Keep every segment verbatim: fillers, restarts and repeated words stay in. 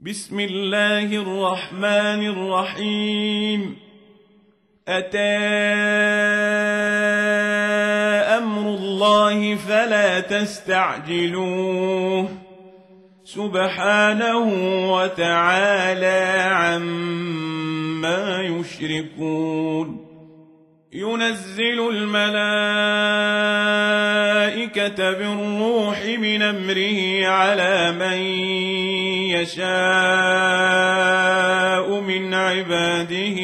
بسم الله الرحمن الرحيم. أتى أمر الله فلا تستعجلوه سبحانه وتعالى عما يشركون. ينزل الملائكة بالروح من أمره على من يشاء من عباده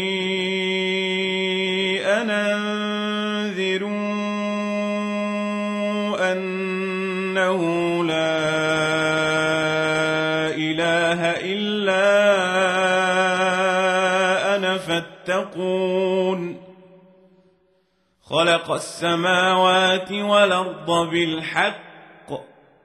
أن أنذروا أنه لا إله إلا أنا فاتقون. خلق السماوات والأرض بالحق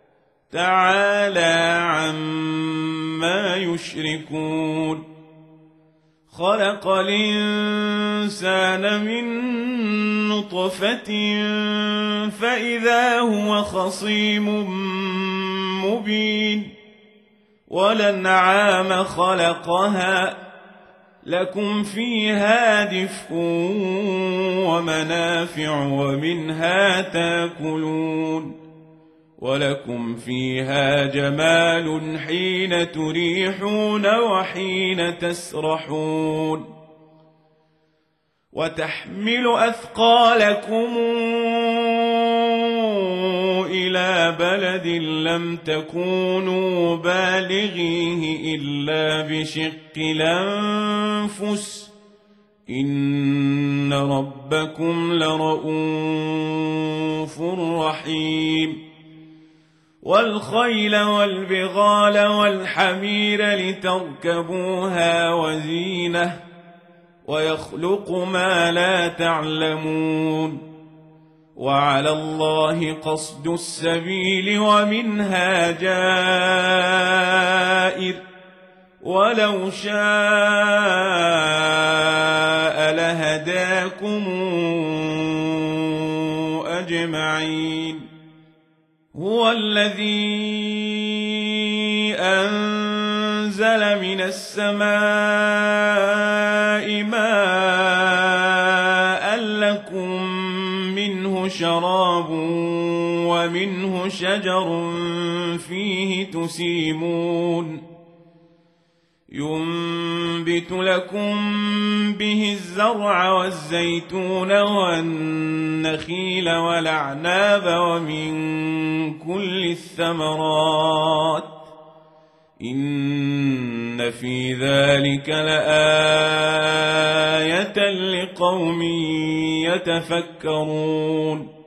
تعالى عما يشركون. خلق الإنسان من نطفة فإذا هو خصيم مبين. والأنعام خلقها لكم فيها دفء ومنافع ومنها تاكلون. ولكم فيها جمال حين تريحون وحين تسرحون. وتحمل أثقالكم إلى بلد لم تكونوا بالغيه إلا بشق الأنفس إن ربكم لرؤوف رحيم. والخيل والبغال والحمير لتركبوها وزينة ويخلق ما لا تعلمون. وعلى الله قصد السبيل ومنها جائر ولو شاء لهداكم أجمعين. هو الذي أنزل من السماء ماء لكم منه شراب ومنه شجر فيه تسيمون. ينبت لكم به الزرع والزيتون والنخيل والأعناب ومن كل الثمرات إن في ذلك لآية لقوم يتفكرون.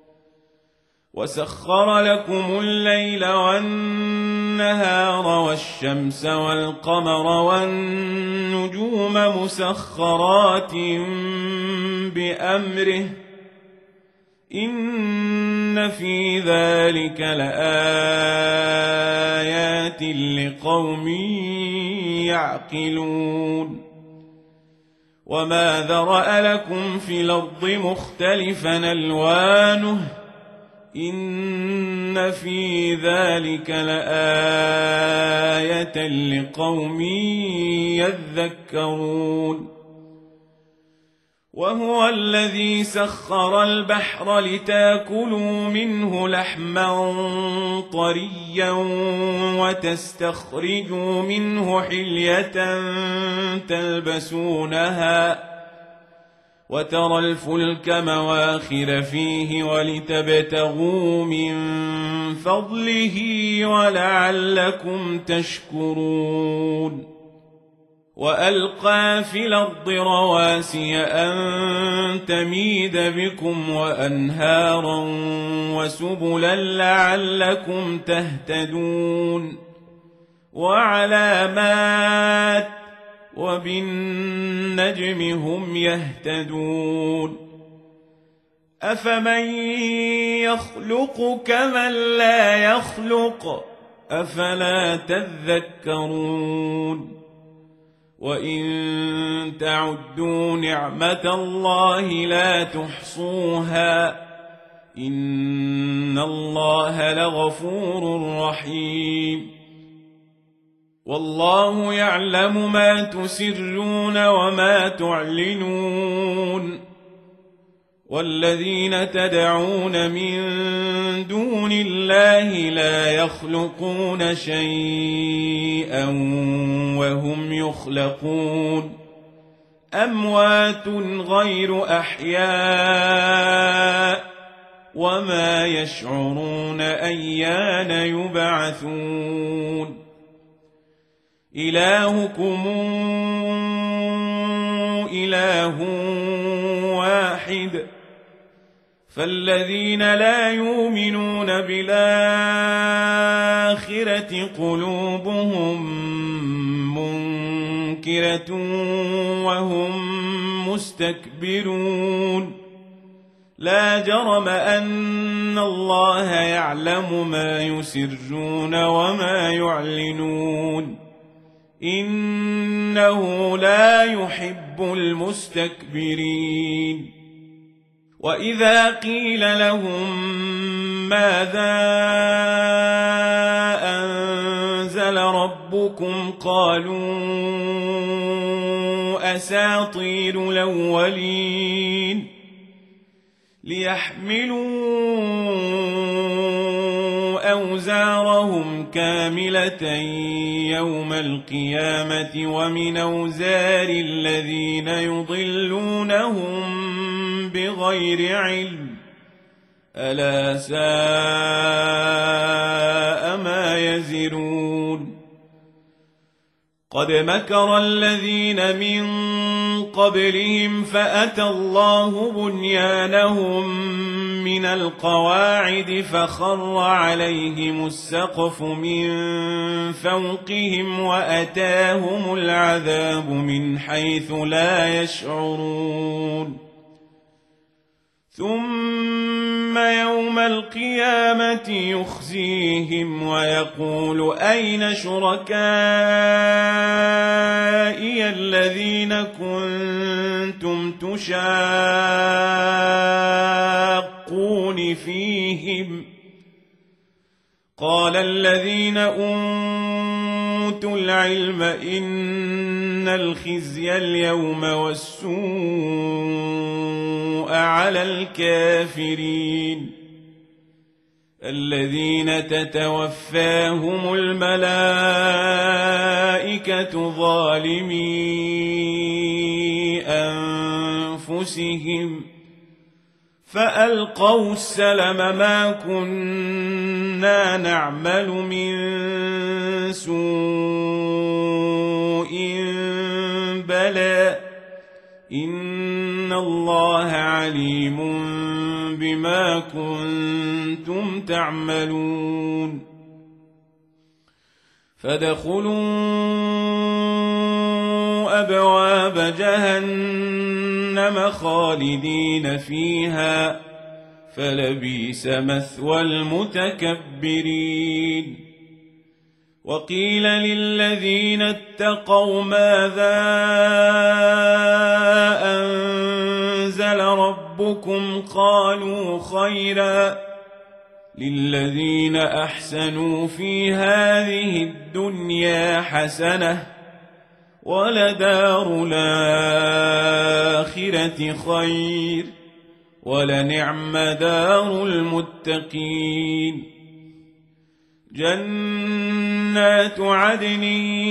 وسخر لكم الليل والنهار والشمس والقمر والنجوم مسخرات بأمره إن في ذلك لآيات لقوم يعقلون. وما ذرأ لكم في الأرض مختلفا ألوانه إن في ذلك لآية لقوم يذكرون. وهو الذي سخر البحر لتاكلوا منه لحما طريا وتستخرجوا منه حلية تلبسونها وترى الفلك مواخر فيه ولتبتغوا من فضله ولعلكم تشكرون. وألقى في الأرض رواسي أن تميد بكم وأنهارا وسبلا لعلكم تهتدون. وعلامات وبالنجم هم يهتدون. أفمن يخلق كمن لا يخلق أفلا تذكرون. وإن تعدوا نعمة الله لا تحصوها إن الله لغفور رحيم. والله يعلم ما تسرون وما تعلنون والذين تدعون من دون الله لا يخلقون شيئا وهم يخلقون أموات غير أحياء وما يشعرون أيان يبعثون إلهكم إله واحد فالذين لا يؤمنون بالآخرة قلوبهم منكرة وهم مستكبرون لا جرم أن الله يعلم ما يسرون وما يعلنون إنه لا يحب المستكبرين وإذا قيل لهم ماذا أنزل ربكم قالوا أساطير الأولين ليحملوا أوزارهم كاملة يوم القيامة ومن أوزار الذين يضلونهم بغير علم ألا ساء ما يزرون قد مكر الذين من قبلهم فأتى الله بنيانهم من القواعد فخر عليهم السقف من فوقهم وأتاهم العذاب من حيث لا يشعرون ثم يوم القيامة يخزيهم ويقول أين شركائي الذين كنتم تشاقون فيهم قال الذين أوتوا العلم إن الخزي اليوم والسوء على الكافرين الذين تتوفاهم الملائكة ظالمي أنفسهم فألقوا السلم ما كنا نعمل من سوء بلى إن الله عليم بما كنتم تعملون فادخلوا أبواب جهنم خالدين فيها فلبئس مثوى المتكبرين وقيل للذين اتقوا ماذا أنزل ربكم قالوا خيرا للذين أحسنوا في هذه الدنيا حسنة ولدار الآخرة خير ولنعم دار المتقين جنات عدن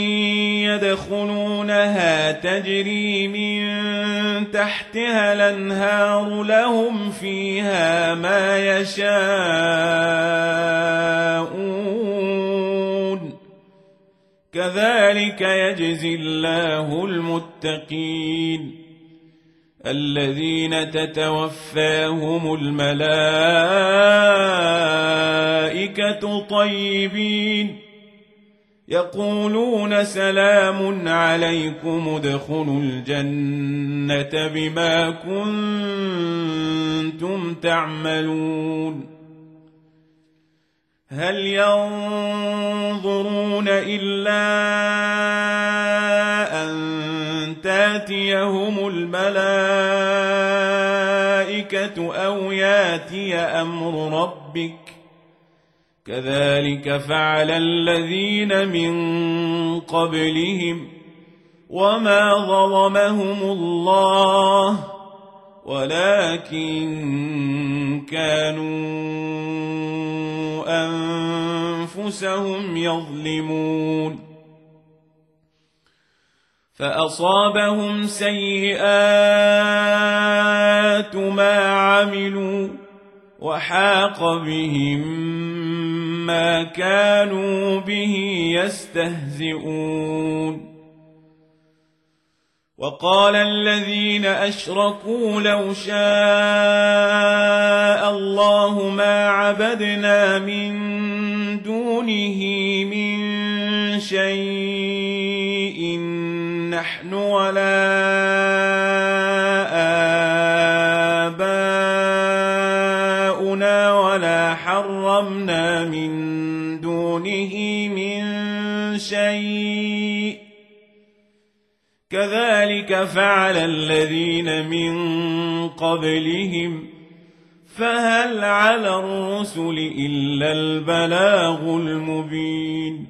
يدخلونها تجري من تحتها الأنهار لهم فيها ما يشاءون كذلك يجزي الله المتقين الذين تتوفاهم الملائكة طيبين يقولون سلام عليكم ادخلوا الجنة بما كنتم تعملون هل ينظرون إلا أن تاتيهم الملائكة أو ياتي أمر ربك كذلك فعل الذين من قبلهم وما ظلمهم الله ولكن كانوا أنفسهم يظلمون فأصابهم سيئات ما عملوا وحاق بهم ما كانوا به يستهزئون وقال الذين أشركوا لو شاء الله ما عبدنا من دونه من شيء نحن ولا آباؤنا ولا حرمنا من دونه من شيء كذلك فعل الذين من قبلهم فهل على الرسل إلا البلاغ المبين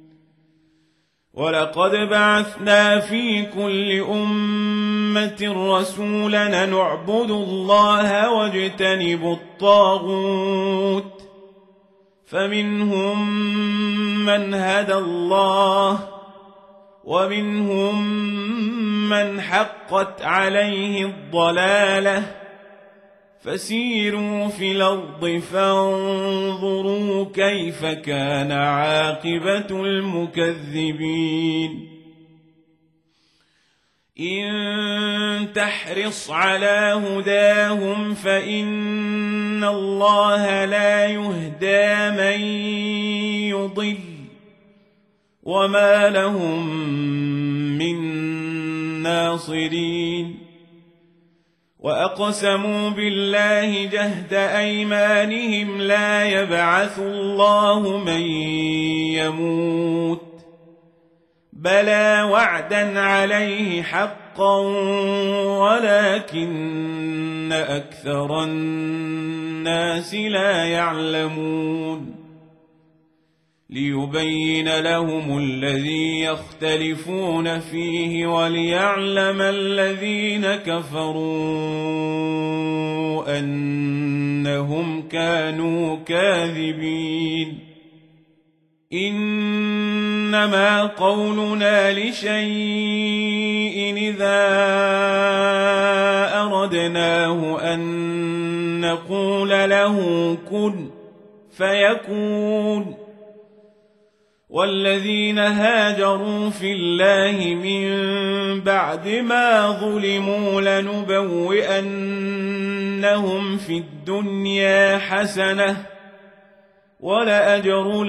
ولقد بعثنا في كل أمة رسولا نعبد الله واجتنب الطاغوت فمنهم من هدى الله ومنهم من حقت عليه الضلالة فسيروا في الأرض فانظروا كيف كان عاقبة المكذبين إن تحرص على هداهم فإن الله لا يهدى من يضل وما لهم من ناصرين وأقسموا بالله جهد أيمانهم لا يبعث الله من يموت بلى وعدا عليه حقا ولكن أكثر الناس لا يعلمون ليبين لهم الذي يختلفون فيه وليعلم الذين كفروا أنهم كانوا كاذبين إنما قولنا لشيء إذا أردناه أن نقول له كن فيكون والذين هاجروا في الله من بعد ما ظلموا لنبوئنهم في الدنيا حسنة ولأجر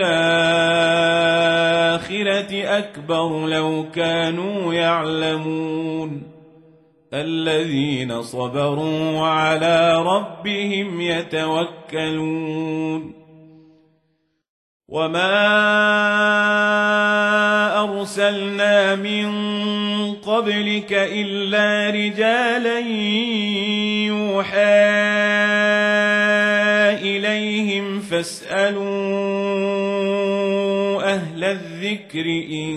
الآخرة أكبر لو كانوا يعلمون الذين صبروا وعلى ربهم يتوكلون وما أرسلنا من قبلك إلا رجالا يوحى إليهم فاسألوا أهل الذكر إن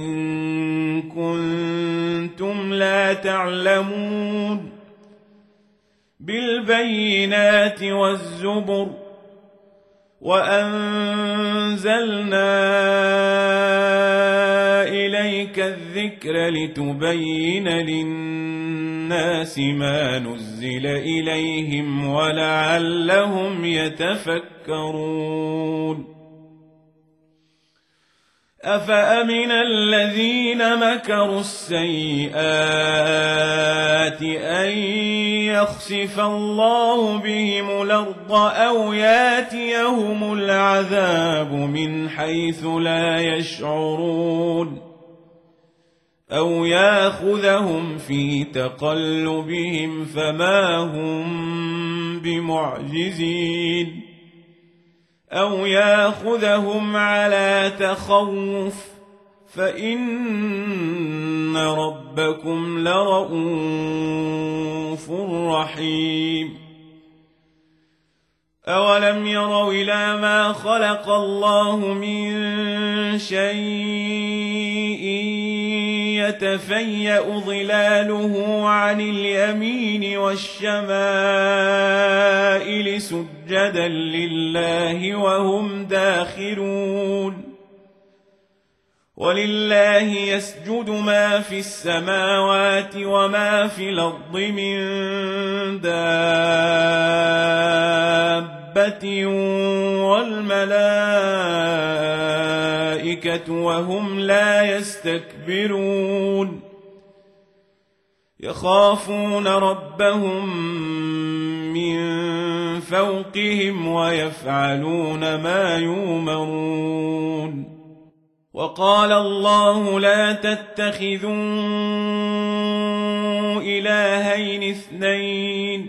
كنتم لا تعلمون بالبينات والزبر وأنزلنا إليك الذكر لتبين للناس ما نزل إليهم ولعلهم يتفكرون أفأمن الذين مكروا السيئات أن يخسف الله بهم الأرض أو ياتيهم العذاب من حيث لا يشعرون أو ياخذهم في تقلبهم فما هم بمعجزين أو ياخذهم على تخوف فإن ربكم لرؤوف رحيم أولم يروا إلى ما خلق الله من شيء يتفيأ ظلاله عن اليمين والشمائل سجدا لله وهم داخرون ولله يسجد ما في السماوات وما في الأرض من دابة والملائكة وهم لا يستكبرون يخافون ربهم من فوقهم ويفعلون ما يؤمرون وقال الله لا تتخذوا إلهين اثنين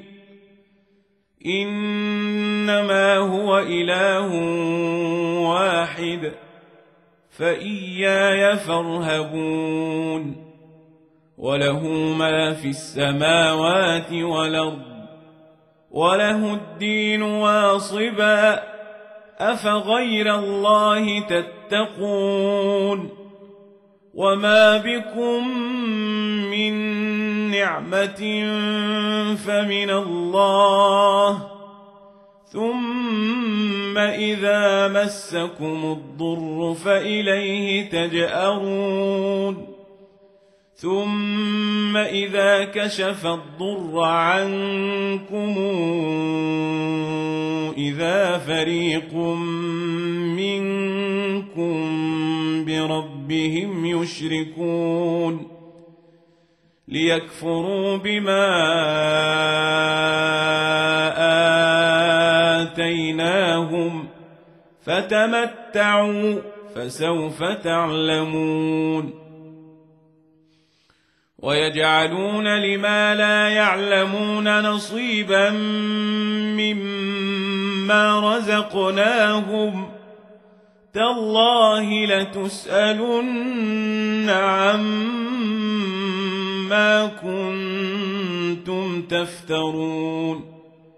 إنما هو إله واحد فإياي فارهبون وله ما في السماوات والأرض وله الدين واصبا أفغير الله تتقون وما بكم من نعمة فمن الله ثم إذا مسكم الضر فإليه تجأرون ثم إذا كشف الضر عنكم إذا فريق منكم بربهم يشركون ليكفروا بما آتيناهم فتمتعوا فسوف تعلمون ويجعلون لما لا يعلمون نصيبا مما رزقناهم تالله لتسألن عما كنتم تفترون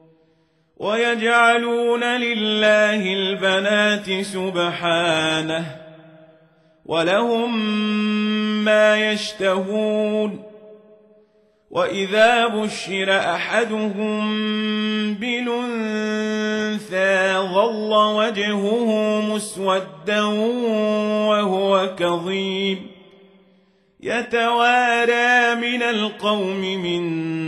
ويجعلون لله البنات سبحانه ولهم ما يشتهون وإذا بشر أحدهم بالأنثى ظل وجهه مسودا وهو كظيم يتوارى من القوم من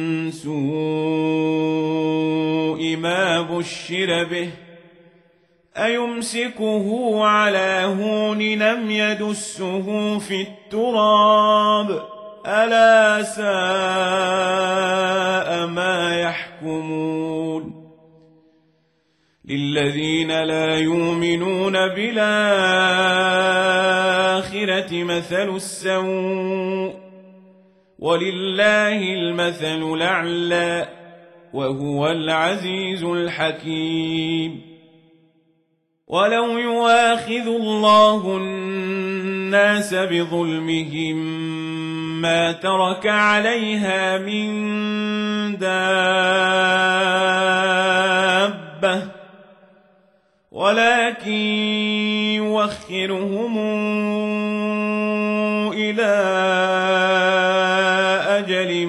سوء ما بشر به أيمسكه على هون أم يدسه في التراب ألا ساء ما يحكمون للذين لا يؤمنون بالآخرة مثل السوء ولله المثل الأعلى وهو العزيز الحكيم ولو يؤاخذ الله الناس بظلمهم ما ترك عليها من دابة ولكن يؤخرهم إلى أجل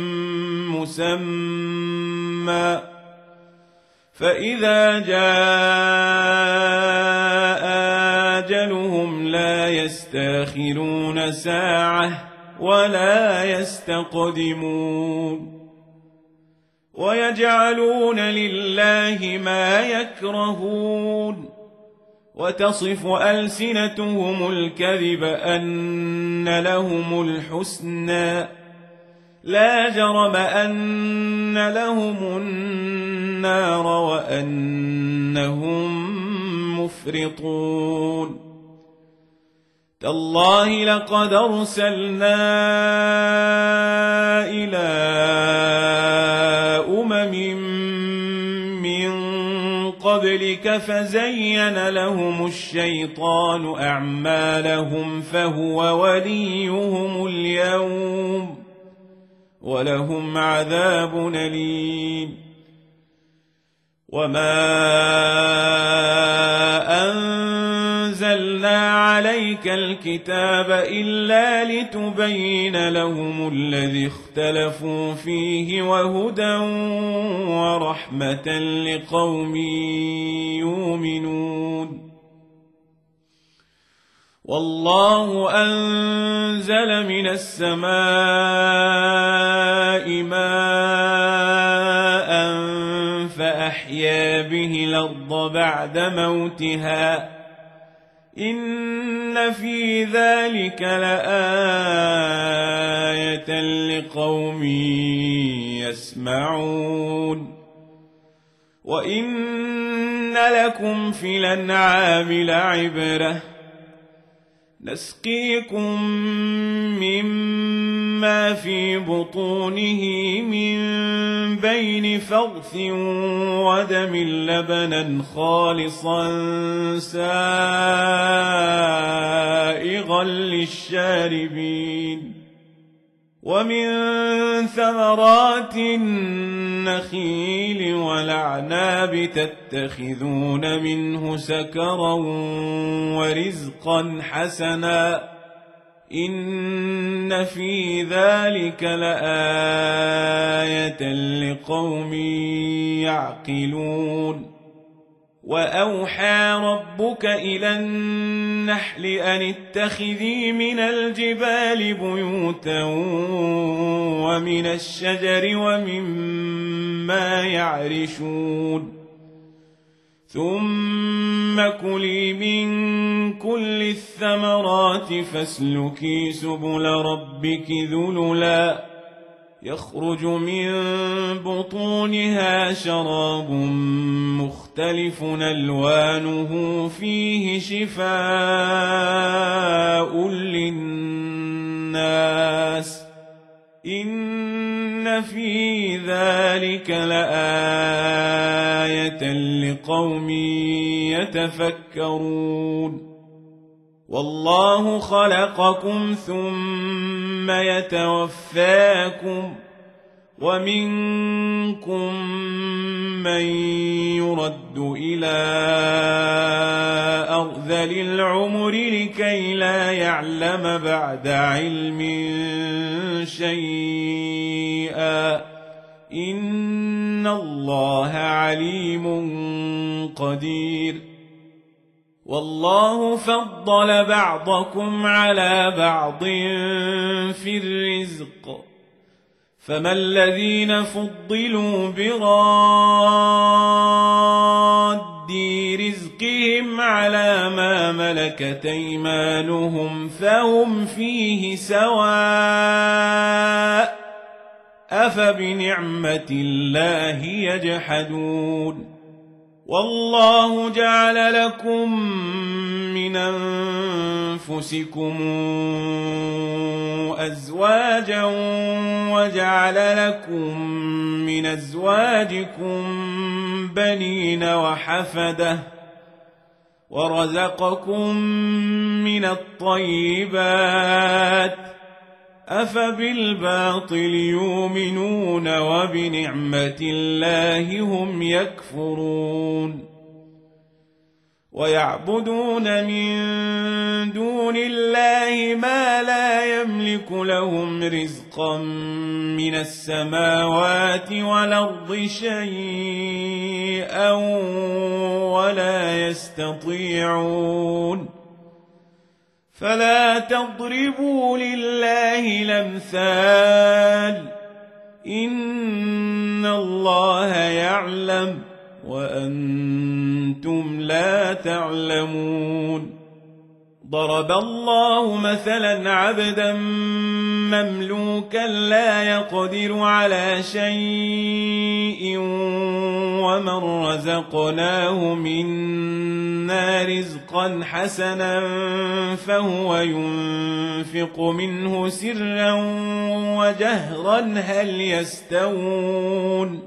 مسمى فإذا جاء أجلهم لا يستأخرون ساعة ولا يستقدمون ويجعلون لله ما يكرهون وتصف ألسنتهم الكذب أن لهم الحسنى لا جرم أن لهم النار وأنهم مفرطون تالله لقد أرسلنا إلى أمم من قبلك فزين لهم الشيطان أعمالهم فهو وليهم اليوم ولهم عذاب أليم وما أنزلنا عليك الكتاب إلا لتبين لهم الذي اختلفوا فيه وهدى ورحمة لقوم يؤمنون والله أنزل من السماء ماء فأحيا به الأرض بعد موتها إن في ذلك لآية لقوم يسمعون وإن لكم في الأنعام لعبرة نسقيكم مما في بطونه من بين فرث ودم لبنا خالصا سائغا للشاربين ومن ثمرات النخيل والأعناب تتخذون منه سكرا ورزقا حسنا إن في ذلك لآية لقوم يعقلون وأوحى ربك إلى النحل أن اتخذي من الجبال بيوتا ومن الشجر ومما يعرشون ثم كلي من كل الثمرات فاسلكي سبل ربك ذللا يخرج من بطونها شراب مختلف ألوانه فيه شفاء للناس إن في ذلك لآية لقوم يتفكرون والله خلقكم ثم يتوفاكم ومنكم من يرد إلى أرذل العمر لكي لا يعلم بعد علم شيئا إن الله عليم قدير والله فضل بعضكم على بعض في الرزق فما الذين فضلوا براد رزقهم على ما ملكت أيمانهم فهم فيه سواء أفبنعمة الله يجحدون والله جعل لكم من أنفسكم أزواجا وجعل لكم من أزواجكم بنين وحفدة ورزقكم من الطيبات أفبالباطل يؤمنون وبنعمة الله هم يكفرون ويعبدون من دون الله ما لا يملك لهم رزقا من السماوات والأرض شيئا ولا يستطيعون فلا تضربوا لله الأمثال إن الله يعلم وأنتم لا تعلمون ضرب الله مثلا عبدا مملوكا لا يقدر على شيء ومن رزقناه منا رزقا حسنا فهو ينفق منه سرا وجهرا هل يستوون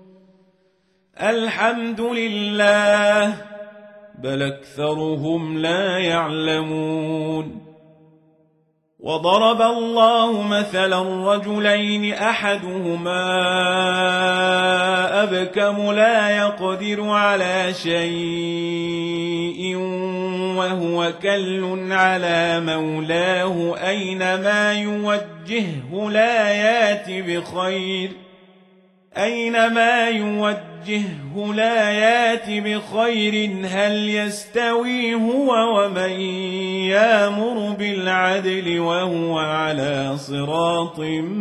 الحمد لله بل أكثرهم لا يعلمون وضرب الله مثلا رجلين أحدهما أبكم لا يقدر على شيء وهو كل على مولاه أينما يوجهه لا يات بخير أينما يوجهه لا يات بخير هل يستوي هو ومن يأمر بالعدل وهو على صراط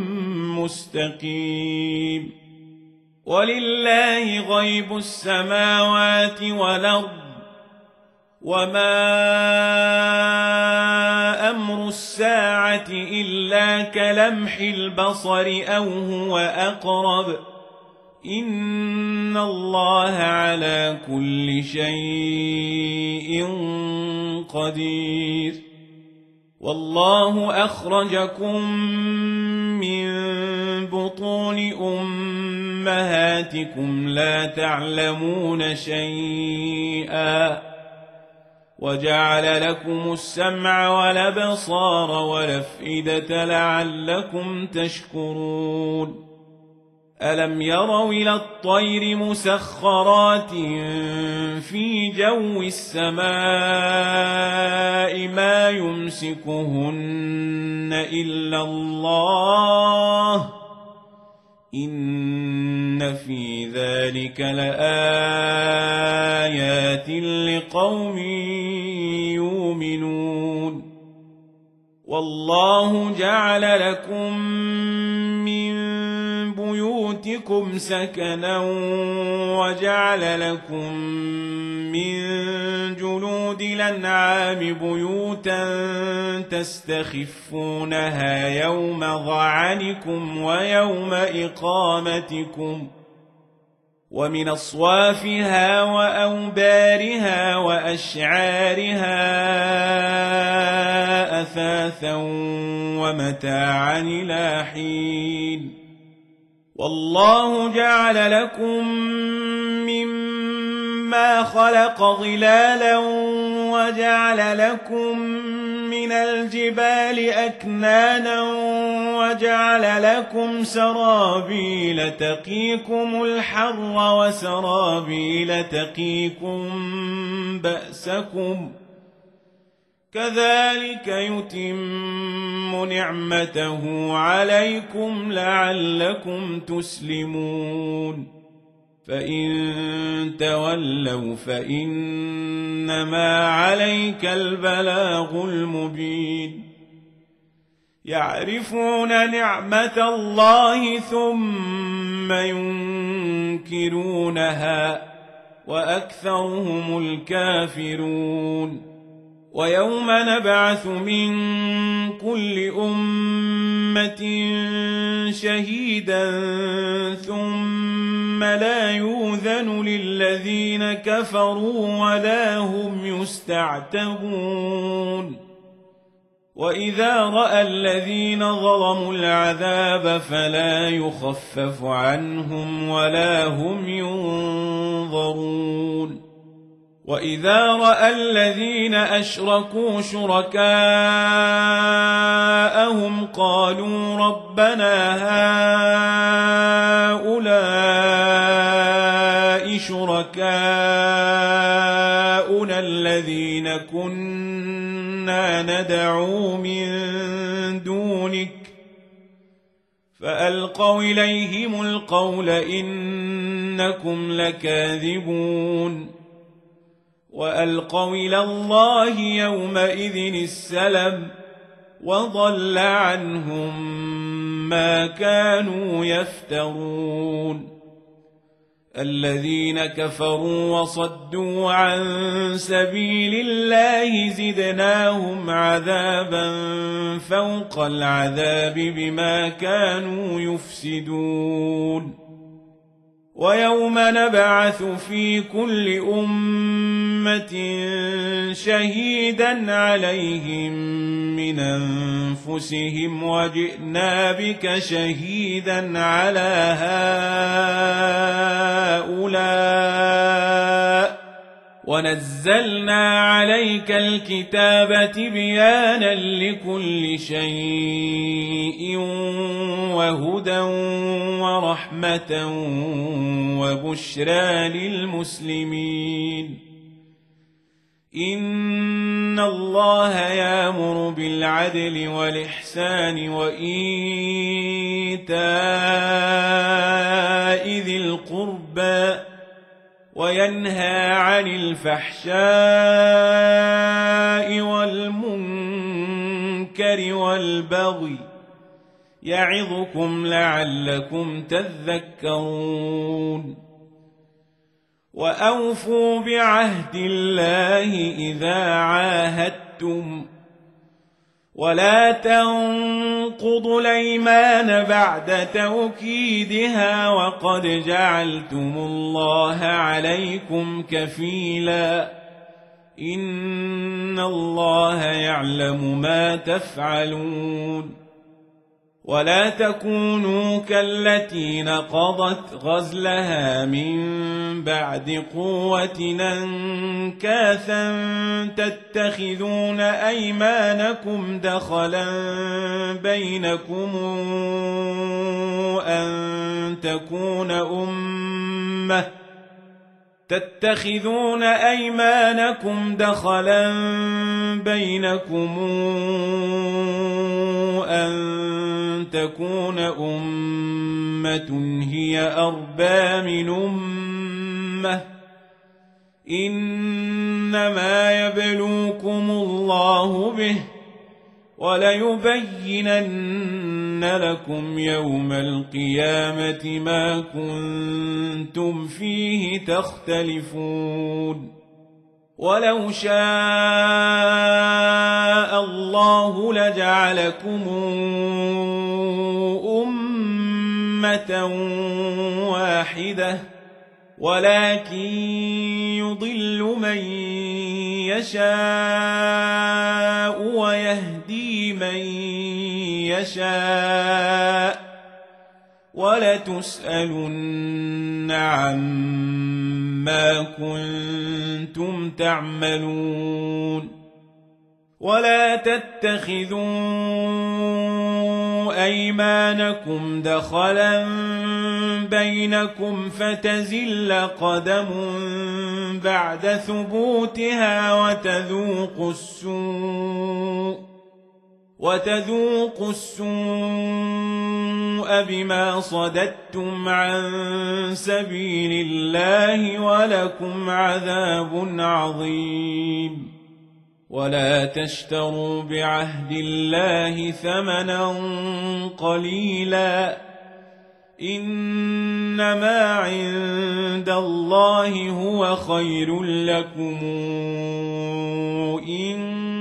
مستقيم ولله غيب السماوات والأرض وما أمر الساعة إلا كلمح البصر أو هو أقرب إن الله على كل شيء قدير والله أخرجكم من بطون أمهاتكم لا تعلمون شيئا وجعل لكم السمع والأبصار والأفئدة لعلكم تشكرون ألم يروا إلى الطير مسخرات في جو السماء ما يمسكهن إلا الله إن في ذلك لآيات لقوم يؤمنون والله جعل لكم من بيوتكم سكنا وجعل لكم من جلود الأنعام بيوتا تستخفونها يوم ظعنكم ويوم إقامتكم ومن أصوافها وأوبارها وأشعارها أثاثا ومتاعا إلى حين والله جعل لكم مما خلق ظلالا وجعل لكم من الجبال أكنانا وجعل لكم سرابيل تقيكم الحر وسرابيل تقيكم بأسكم كذلك يتم نعمته عليكم لعلكم تسلمون فإن تولوا فإنما عليك البلاغ المبين يعرفون نعمة الله ثم ينكرونها وأكثرهم الكافرون ويوم نبعث من كل أمة شهيدا ثم لا يؤذن للذين كفروا ولا هم يستعتبون وإذا رأى الذين ظلموا العذاب فلا يخفف عنهم ولا هم ينظرون وإذا رأى الذين أشركوا شركاءهم قالوا ربنا هؤلاء شركاؤنا الذين كنا ندعو من دونك فألقوا إليهم القول إنكم لكاذبون وألقوا إلى الله يومئذ السلم وضل عنهم ما كانوا يفترون الذين كفروا وصدوا عن سبيل الله زدناهم عذابا فوق العذاب بما كانوا يفسدون ويوم نبعث في كل أمة شهيدا عليهم من أنفسهم وجئنا بك شهيدا على هؤلاء ونزلنا عليك الكتاب تبيانا لكل شيء وهدى ورحمة وبشرى للمسلمين إن الله يأمر بالعدل والإحسان وإيتاء ذي القربى وينهى عن الفحشاء والمنكر والبغي يعظكم لعلكم تذكرون وأوفوا بعهد الله إذا عاهدتم ولا تنقضوا الأيمان بعد توكيدها وقد جعلتم الله عليكم كفيلا إن الله يعلم ما تفعلون ولا تكونوا كالتي نقضت غزلها من بعد قوة أنكاثا تتخذون أيمانكم دخلا بينكم أن تكون أمة تتخذون أيمانكم دخلا بينكم أن تكون أمة هي أربى من أمة إنما يبلوكم الله به وليبينن لكم يوم القيامة ما كنتم فيه تختلفون ولو شاء الله لجعلكم أمة واحدة ولكن يضل من يشاء ويهدي من يشاء ولتسألن عما كنتم تعملون ولا تتخذوا أيمانكم دخلا بينكم فتزل قدم بعد ثبوتها وتذوقوا السوء وتذوقوا السوء بما صددتم عن سبيل الله ولكم عذاب عظيم ولا تشتروا بعهد الله ثمنا قليلا إنما عند الله هو خير لكم إن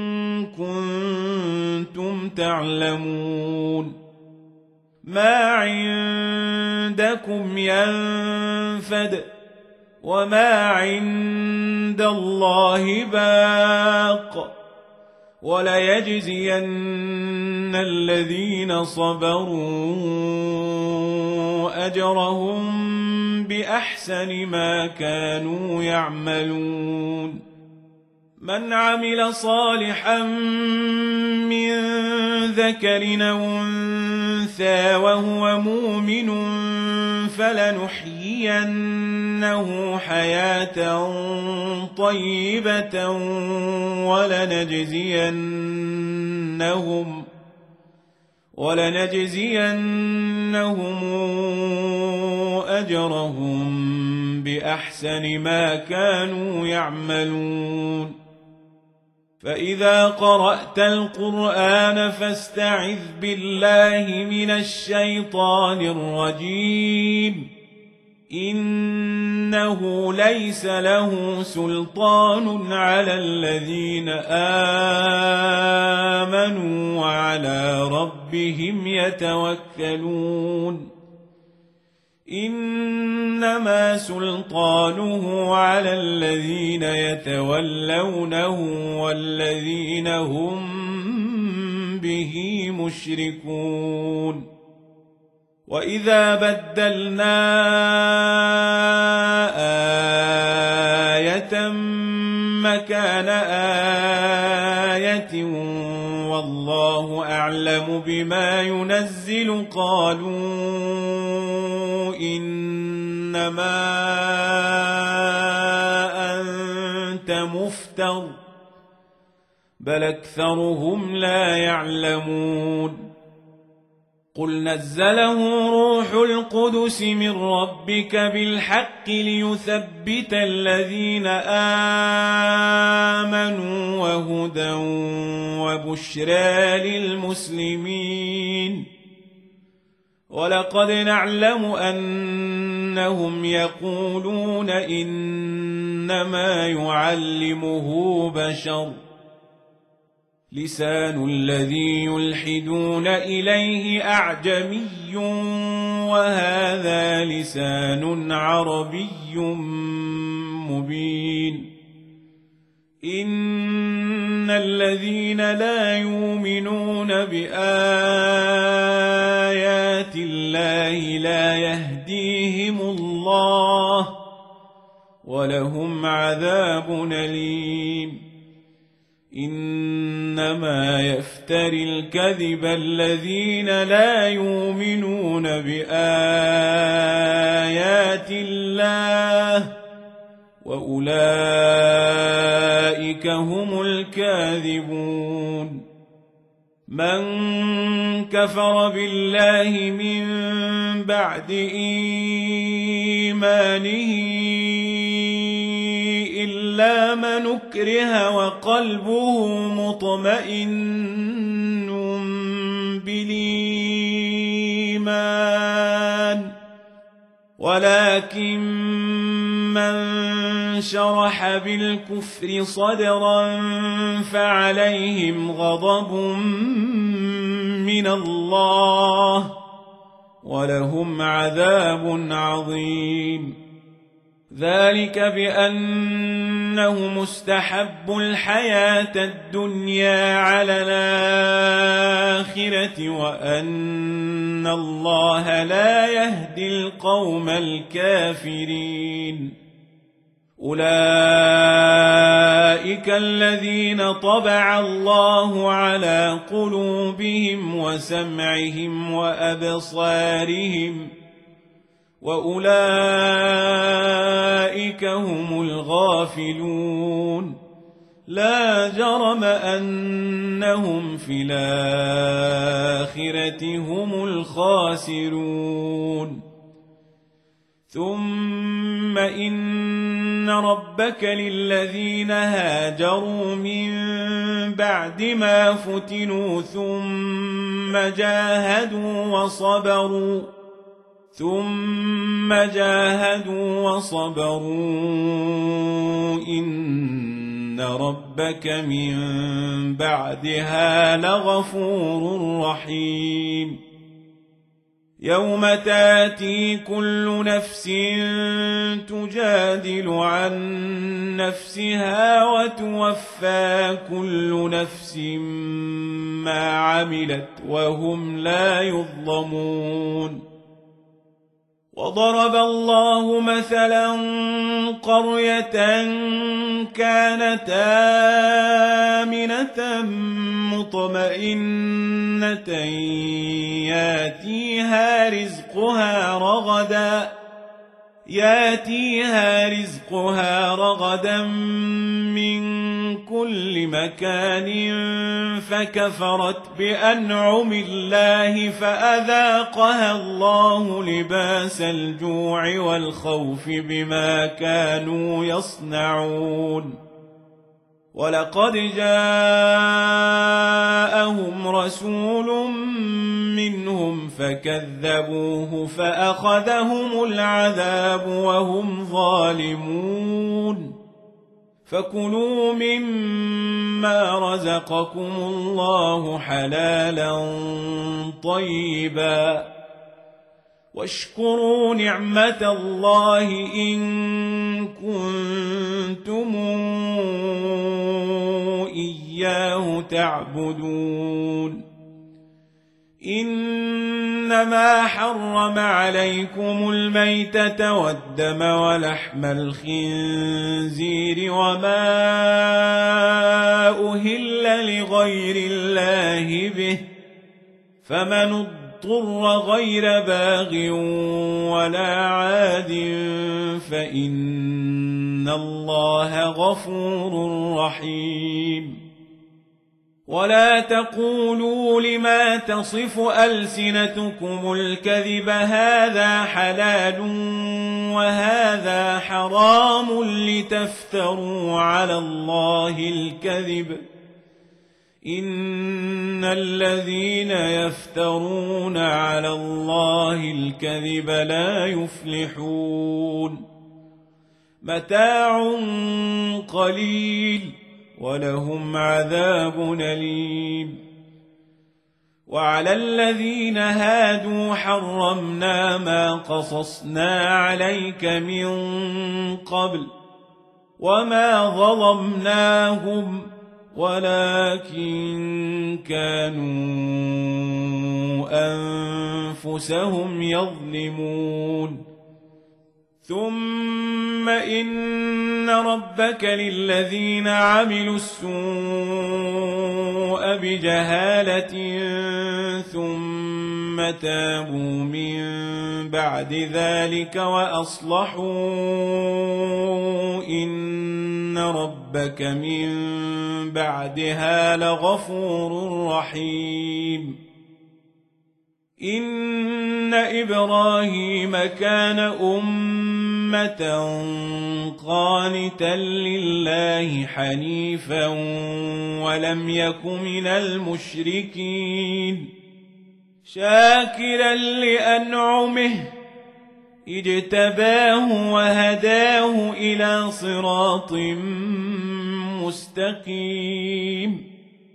كنتم تعلمون ما عندكم ينفد وما عند الله باق وليجزين الذين صبروا أجرهم بأحسن ما كانوا يعملون من عمل صالحا من ذكر أو أنثى وهو مؤمن فلنحيينه حياة طيبة ولنجزينهم ولنجزينهم أجرهم بأحسن ما كانوا يعملون فإذا قرأت القرآن فاستعذ بالله من الشيطان الرجيم إنه ليس له سلطان على الذين آمنوا وعلى ربهم يتوكلون إنما سلطانه على الذين يتولونه والذين هم به مشركون وإذا بدلنا آية مكان آية والله أعلم بما ينزل قالوا إنما أنت مفتر بل أكثرهم لا يعلمون قل نزله روح القدس من ربك بالحق ليثبت الذين آمنوا وهدى وبشرى للمسلمين ولقد نعلم أنهم يقولون إنما يعلمه بشر لسان الذي يلحدون إليه أعجمي وهذا لسان عربي مبين إن الذين لا يؤمنون بآيات الله لا يهديهم الله ولهم عذاب أليم إنما يفتري الكذب الذين لا يؤمنون بآيات الله وأولئك هم الكاذبون من كفر بالله من بعد إيمانه إلا من أكره وقلبه مطمئن بالإيمان ولكن من شرح بالكفر صدرا فعليهم غضب من الله ولهم عذاب عظيم ذلك بأنهم استحبوا الحياة الدنيا على الآخرة وأن الله لا يهدي القوم الكافرين أولئك الذين طبع الله على قلوبهم وسمعهم وأبصارهم وأولئك هم الغافلون لا جرم أنهم في الآخرة هم الخاسرون ثم إن ربك للذين هاجروا من بعد ما فتنوا ثم جاهدوا وصبروا ثم جاهدوا وصبروا إن ربك من بعدها لغفور رحيم يوم تاتي كل نفس تجادل عن نفسها وتوفى كل نفس ما عملت وهم لا يظلمون وضرب الله مثلا قرية كانت آمنة مطمئنة ياتيها رزقها رغدا ياتيها رزقها رغدا من كل مكان فكفرت بأنعم الله فأذاقها الله لباس الجوع والخوف بما كانوا يصنعون ولقد جاءهم رسول منهم فكذبوه فأخذهم العذاب وهم ظالمون فكلوا مما رزقكم الله حلالا طيبا واشكروا نعمة الله إن كنتم إياه تعبدون إن إنما حرم عليكم الميتة والدم ولحم الخنزير وما أهل لغير الله به فمن اضطر غير باغ ولا عاد فإن الله غفور رحيم. ولا تقولوا لما تصف ألسنتكم الكذب هذا حلال وهذا حرام لتفتروا على الله الكذب إن الذين يفترون على الله الكذب لا يفلحون. متاع قليل ولهم عذاب أليم. وعلى الذين هادوا حرمنا ما قصصنا عليك من قبل وما ظلمناهم ولكن كانوا أنفسهم يظلمون. ثم إن ربك للذين عملوا السوء بجهالة ثم تابوا من بعد ذلك وأصلحوا إن ربك من بعدها لغفور رحيم. إن إبراهيم كان أمة قانتا لله حنيفا ولم يك من المشركين شاكرا لأنعمه اجتباه وهداه إلى صراط مستقيم.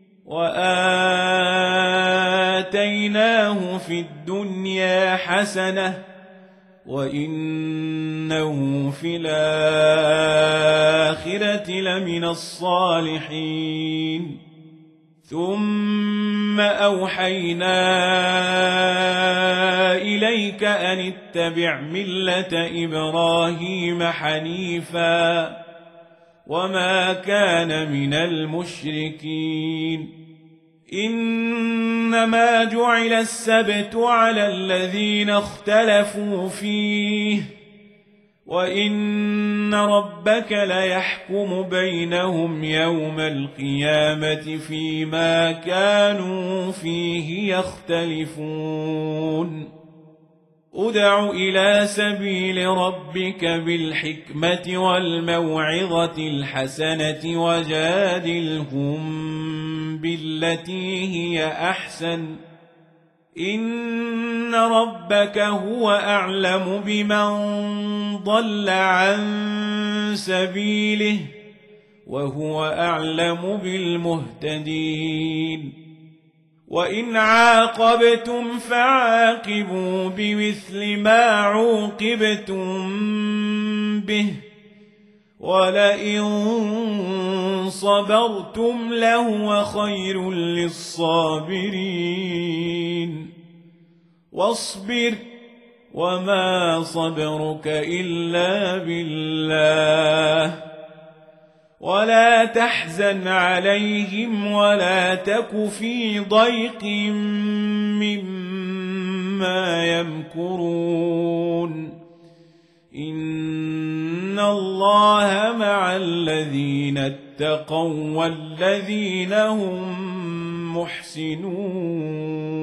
وآتيناه في الدنيا حسنة وإنه في الآخرة لمن الصالحين. ثم أوحينا إليك أن اتبع ملة إبراهيم حنيفا وما كان من المشركين. إنما جعل السبت على الذين اختلفوا فيه وإن ربك ليحكم بينهم يوم القيامة فيما كانوا فيه يختلفون. ادع إلى سبيل ربك بالحكمة والموعظة الحسنة وجادلهم بالتي هي أحسن إن ربك هو أعلم بمن ضل عن سبيله وهو أعلم بالمهتدين. وإن عاقبتم فعاقبوا بمثل ما عوقبتم به ولئن صبرتم لهو خير للصابرين. واصبر وما صبرك إلا بالله ولا تحزن عليهم ولا تك في ضيق مما يمكرون. إن الله مع الذين اتقوا والذين هم محسنون.